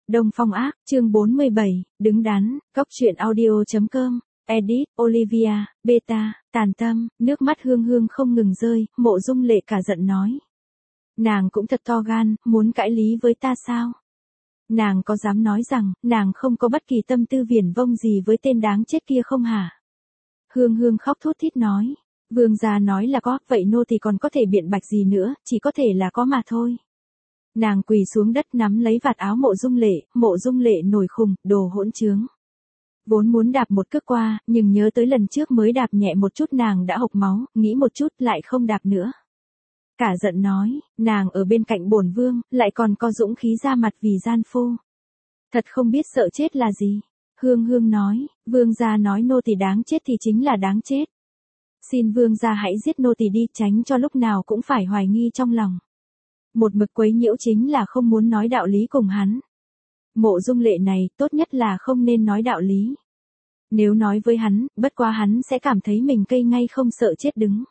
Đông Phong Ác, chương 47, đứng đắn, Cóc truyện audio.com, edit, Olivia, beta, tàn tâm, nước mắt Hương Hương không ngừng rơi, Mộ Dung Lệ cả giận nói. Nàng cũng thật to gan, muốn cãi lý với ta sao? Nàng có dám nói rằng, nàng không có bất kỳ tâm tư viển vông gì với tên đáng chết kia không hả? Hương Hương khóc thút thít nói. Vương gia nói là có, vậy nô thì còn có thể biện bạch gì nữa, chỉ có thể là có mà thôi. Nàng quỳ xuống đất nắm lấy vạt áo Mộ Dung Lệ nổi khùng, đồ hỗn trướng. Vốn muốn đạp một cước qua, nhưng nhớ tới lần trước mới đạp nhẹ một chút nàng đã hộc máu, nghĩ một chút lại không đạp nữa. Cả giận nói, nàng ở bên cạnh bổn vương, lại còn có dũng khí ra mặt vì gian phu. Thật không biết sợ chết là gì. Hương Hương nói, vương gia nói nô tỳ đáng chết thì chính là đáng chết. Xin vương gia hãy giết nô tỳ đi, tránh cho lúc nào cũng phải hoài nghi trong lòng. Một mực quấy nhiễu chính là không muốn nói đạo lý cùng hắn. Mộ Dung Lệ này, tốt nhất là không nên nói đạo lý. Nếu nói với hắn, bất quá hắn sẽ cảm thấy mình cây ngay không sợ chết đứng.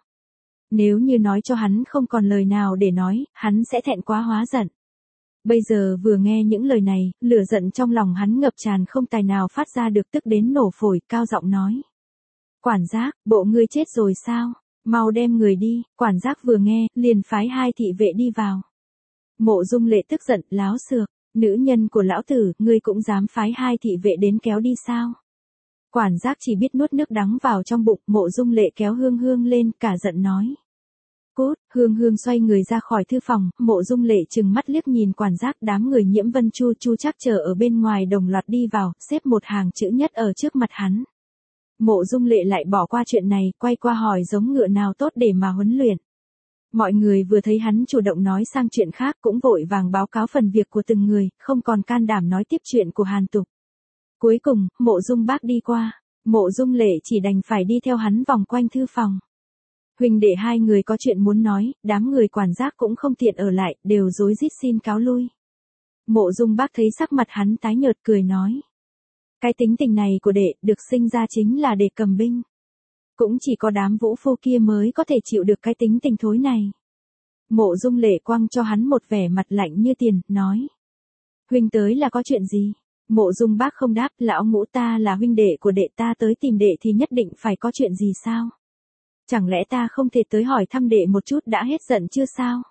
Nếu như nói cho hắn không còn lời nào để nói, hắn sẽ thẹn quá hóa giận. Bây giờ vừa nghe những lời này, lửa giận trong lòng hắn ngập tràn không tài nào phát ra được, tức đến nổ phổi, cao giọng nói. Quản giác, bộ ngươi chết rồi sao? Mau đem người đi. Quản giác vừa nghe, liền phái 2 thị vệ đi vào. Mộ Dung Lệ tức giận, láo xược, nữ nhân của lão tử, ngươi cũng dám phái 2 thị vệ đến kéo đi sao? Quản giác chỉ biết nuốt nước đắng vào trong bụng. Mộ Dung Lệ kéo Hương Hương lên, cả giận nói. Cút. Hương Hương xoay người ra khỏi thư phòng. Mộ Dung Lệ trừng mắt liếc nhìn quản giác. Đám người Nhiễm Vân Chu chắc chờ ở bên ngoài đồng loạt đi vào, xếp một hàng chữ nhất ở trước mặt hắn. Mộ Dung Lệ lại bỏ qua chuyện này, quay qua hỏi giống ngựa nào tốt để mà huấn luyện. Mọi người vừa thấy hắn chủ động nói sang chuyện khác cũng vội vàng báo cáo phần việc của từng người, không còn can đảm nói tiếp chuyện của Hàn Tục. Cuối cùng, Mộ Dung Bác đi qua, Mộ Dung Lệ chỉ đành phải đi theo hắn vòng quanh thư phòng. Huynh đệ hai người có chuyện muốn nói, đám người quản giác cũng không tiện ở lại, đều rối rít xin cáo lui. Mộ Dung Bác thấy sắc mặt hắn tái nhợt cười nói. Cái tính tình này của đệ, được sinh ra chính là để cầm binh. Cũng chỉ có đám vũ phu kia mới có thể chịu được cái tính tình thối này. Mộ Dung Lệ quăng cho hắn một vẻ mặt lạnh như tiền, nói. Huynh tới là có chuyện gì? Mộ Dung Bác không đáp, lão ngũ ta là huynh đệ của đệ, ta tới tìm đệ thì nhất định phải có chuyện gì sao? Chẳng lẽ ta không thể tới hỏi thăm đệ một chút đã hết giận chưa sao?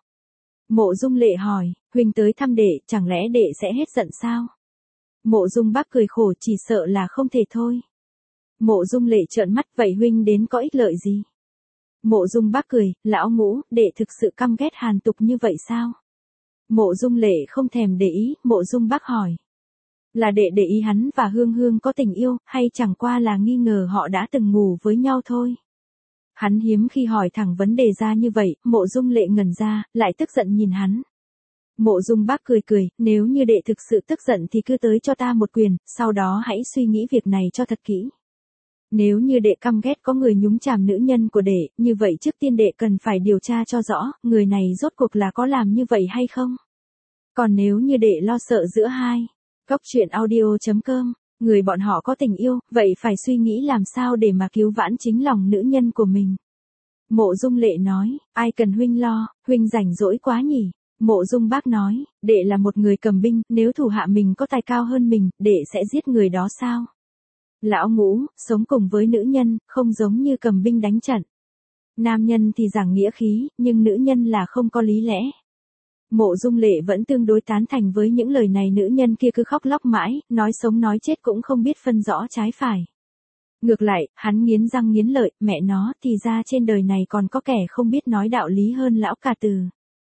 Mộ Dung Lệ hỏi, huynh tới thăm đệ, chẳng lẽ đệ sẽ hết giận sao? Mộ Dung Bác cười khổ, chỉ sợ là không thể thôi. Mộ Dung Lệ trợn mắt, vậy huynh đến có ích lợi gì? Mộ Dung Bác cười, lão ngũ, đệ thực sự căm ghét Hàn Tục như vậy sao? Mộ Dung Lệ không thèm để ý. Mộ Dung Bác hỏi. Là đệ để ý hắn và Hương Hương có tình yêu, hay chẳng qua là nghi ngờ họ đã từng ngủ với nhau thôi? Hắn hiếm khi hỏi thẳng vấn đề ra như vậy. Mộ Dung Lệ ngẩn ra, lại tức giận nhìn hắn. Mộ Dung Bác cười, nếu như đệ thực sự tức giận thì cứ tới cho ta một quyền, sau đó hãy suy nghĩ việc này cho thật kỹ. Nếu như đệ căm ghét có người nhúng chàm nữ nhân của đệ, như vậy trước tiên đệ cần phải điều tra cho rõ, người này rốt cuộc là có làm như vậy hay không? Còn nếu như đệ lo sợ giữa hai, Cóc truyện audio.com, người bọn họ có tình yêu, vậy phải suy nghĩ làm sao để mà cứu vãn chính lòng nữ nhân của mình. Mộ Dung Lệ nói, ai cần huynh lo, huynh rảnh rỗi quá nhỉ. Mộ Dung Bác nói, đệ là một người cầm binh, nếu thủ hạ mình có tài cao hơn mình, đệ sẽ giết người đó sao? Lão ngũ, sống cùng với nữ nhân, không giống như cầm binh đánh trận. Nam nhân thì giảng nghĩa khí, nhưng nữ nhân là không có lý lẽ. Mộ Dung Lệ vẫn tương đối tán thành với những lời này, nữ nhân kia cứ khóc lóc mãi, nói sống nói chết cũng không biết phân rõ trái phải. Ngược lại, hắn nghiến răng nghiến lợi, mẹ nó, thì ra trên đời này còn có kẻ không biết nói đạo lý hơn lão ca từ.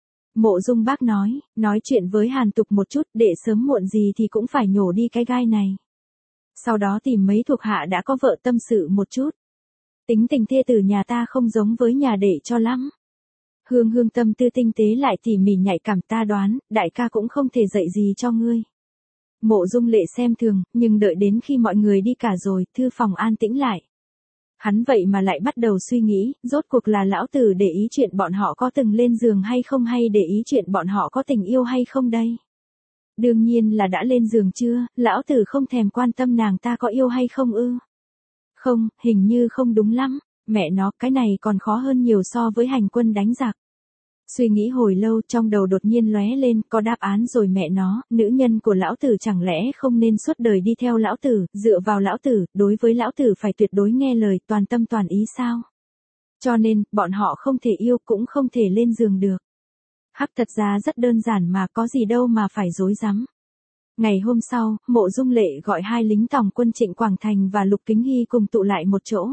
Mộ Dung Bác nói chuyện với Hàn Tục một chút, để sớm muộn gì thì cũng phải nhổ đi cái gai này. Sau đó tìm mấy thuộc hạ đã có vợ tâm sự một chút. Tính tình thê tử nhà ta không giống với nhà đệ cho lắm. Hương Hương tâm tư tinh tế lại tỉ mỉ nhạy cảm, ta đoán, đại ca cũng không thể dạy gì cho ngươi. Mộ Dung Lệ xem thường, nhưng đợi đến khi mọi người đi cả rồi, thư phòng an tĩnh lại. Hắn vậy mà lại bắt đầu suy nghĩ, rốt cuộc là lão tử để ý chuyện bọn họ có từng lên giường hay không, hay để ý chuyện bọn họ có tình yêu hay không đây? Đương nhiên là đã lên giường chưa, lão tử không thèm quan tâm nàng ta có yêu hay không ư? Không, hình như không đúng lắm, mẹ nó, cái này còn khó hơn nhiều so với hành quân đánh giặc. Suy nghĩ hồi lâu trong đầu đột nhiên lóe lên, có đáp án rồi mẹ nó, nữ nhân của lão tử chẳng lẽ không nên suốt đời đi theo lão tử, dựa vào lão tử, đối với lão tử phải tuyệt đối nghe lời, toàn tâm toàn ý sao? Cho nên, bọn họ không thể yêu cũng không thể lên giường được. Hắc thật ra rất đơn giản mà có gì đâu mà phải rối rắm. Ngày hôm sau, Mộ Dung Lệ gọi hai lính tòng quân Trịnh Quảng Thành và Lục Kính Hy cùng tụ lại một chỗ.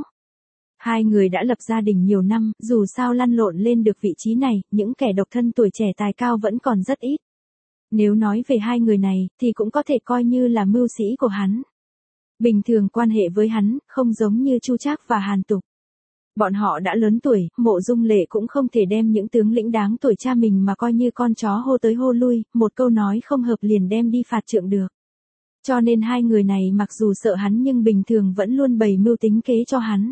Hai người đã lập gia đình nhiều năm, dù sao lăn lộn lên được vị trí này, những kẻ độc thân tuổi trẻ tài cao vẫn còn rất ít. Nếu nói về hai người này, thì cũng có thể coi như là mưu sĩ của hắn. Bình thường quan hệ với hắn, không giống như Chu Trác và Hàn Tục. Bọn họ đã lớn tuổi, Mộ Dung Lệ cũng không thể đem những tướng lĩnh đáng tuổi cha mình mà coi như con chó hô tới hô lui, một câu nói không hợp liền đem đi phạt trượng được. Cho nên hai người này mặc dù sợ hắn nhưng bình thường vẫn luôn bày mưu tính kế cho hắn.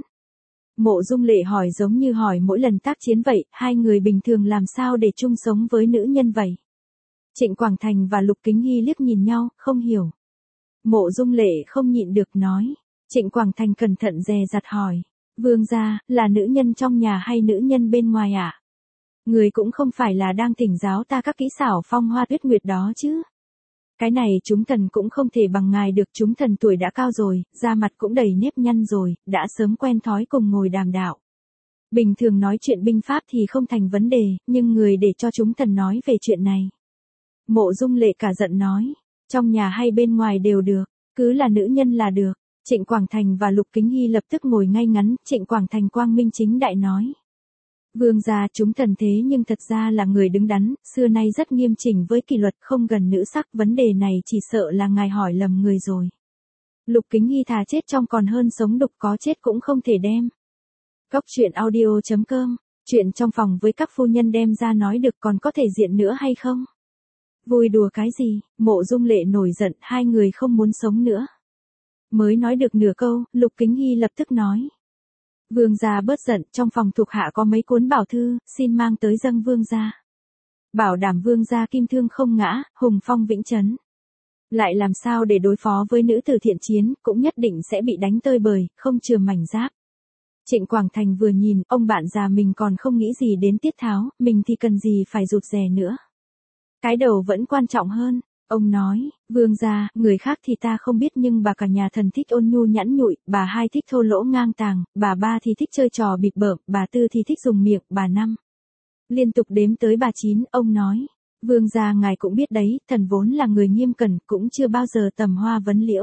Mộ Dung Lệ hỏi giống như hỏi mỗi lần tác chiến vậy, hai người bình thường làm sao để chung sống với nữ nhân vậy? Trịnh Quảng Thành và Lục Kính Hy liếc nhìn nhau, không hiểu. Mộ Dung Lệ không nhịn được nói. Trịnh Quảng Thành cẩn thận dè dặt hỏi. Vương gia, là nữ nhân trong nhà hay nữ nhân bên ngoài ạ? Người cũng không phải là đang thỉnh giáo ta các kỹ xảo phong hoa tuyết nguyệt đó chứ. Cái này chúng thần cũng không thể bằng ngài được, chúng thần tuổi đã cao rồi, da mặt cũng đầy nếp nhăn rồi, đã sớm quen thói cùng ngồi đàm đạo. Bình thường nói chuyện binh pháp thì không thành vấn đề, nhưng người để cho chúng thần nói về chuyện này. Mộ Dung Lệ cả giận nói, trong nhà hay bên ngoài đều được, cứ là nữ nhân là được. Trịnh Quảng Thành và Lục Kính Hy lập tức ngồi ngay ngắn, Trịnh Quảng Thành quang minh chính đại nói. Vương gia chúng thần thế nhưng thật ra là người đứng đắn, xưa nay rất nghiêm chỉnh với kỷ luật không gần nữ sắc, vấn đề này chỉ sợ là ngài hỏi lầm người rồi. Lục Kính Hy thà chết trong còn hơn sống đục, có chết cũng không thể đem. Cốc truyện audio.com, chuyện trong phòng với các phu nhân đem ra nói được còn có thể diện nữa hay không? Vui đùa cái gì, Mộ Dung Lệ nổi giận, hai người không muốn sống nữa. Mới nói được nửa câu, Lục Kính Hy lập tức nói. Vương gia bớt giận, trong phòng thuộc hạ có mấy cuốn bảo thư, xin mang tới dâng vương gia. Bảo đảm vương gia kim thương không ngã, hùng phong vĩnh chấn. Lại làm sao để đối phó với nữ tử thiện chiến, cũng nhất định sẽ bị đánh tơi bời, không chừa mảnh giáp. Trịnh Quảng Thành vừa nhìn, ông bạn già mình còn không nghĩ gì đến tiết tháo, mình thì cần gì phải rụt rè nữa. Cái đầu vẫn quan trọng hơn. Ông nói, vương gia, người khác thì ta không biết nhưng bà cả nhà thần thích ôn nhu nhẵn nhụi, bà hai thích thô lỗ ngang tàng, bà ba thì thích chơi trò bịp bợm, bà tư thì thích dùng miệng, bà năm. Liên tục đếm tới bà chín, ông nói, vương gia ngài cũng biết đấy, thần vốn là người nghiêm cẩn, cũng chưa bao giờ tầm hoa vấn liễu.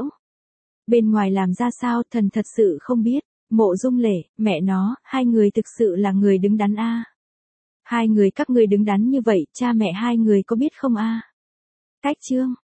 Bên ngoài làm ra sao, thần thật sự không biết. Mộ Dung Lệ, mẹ nó, hai người thực sự là người đứng đắn a. Hai người các ngươi đứng đắn như vậy, cha mẹ hai người có biết không a? Cách chương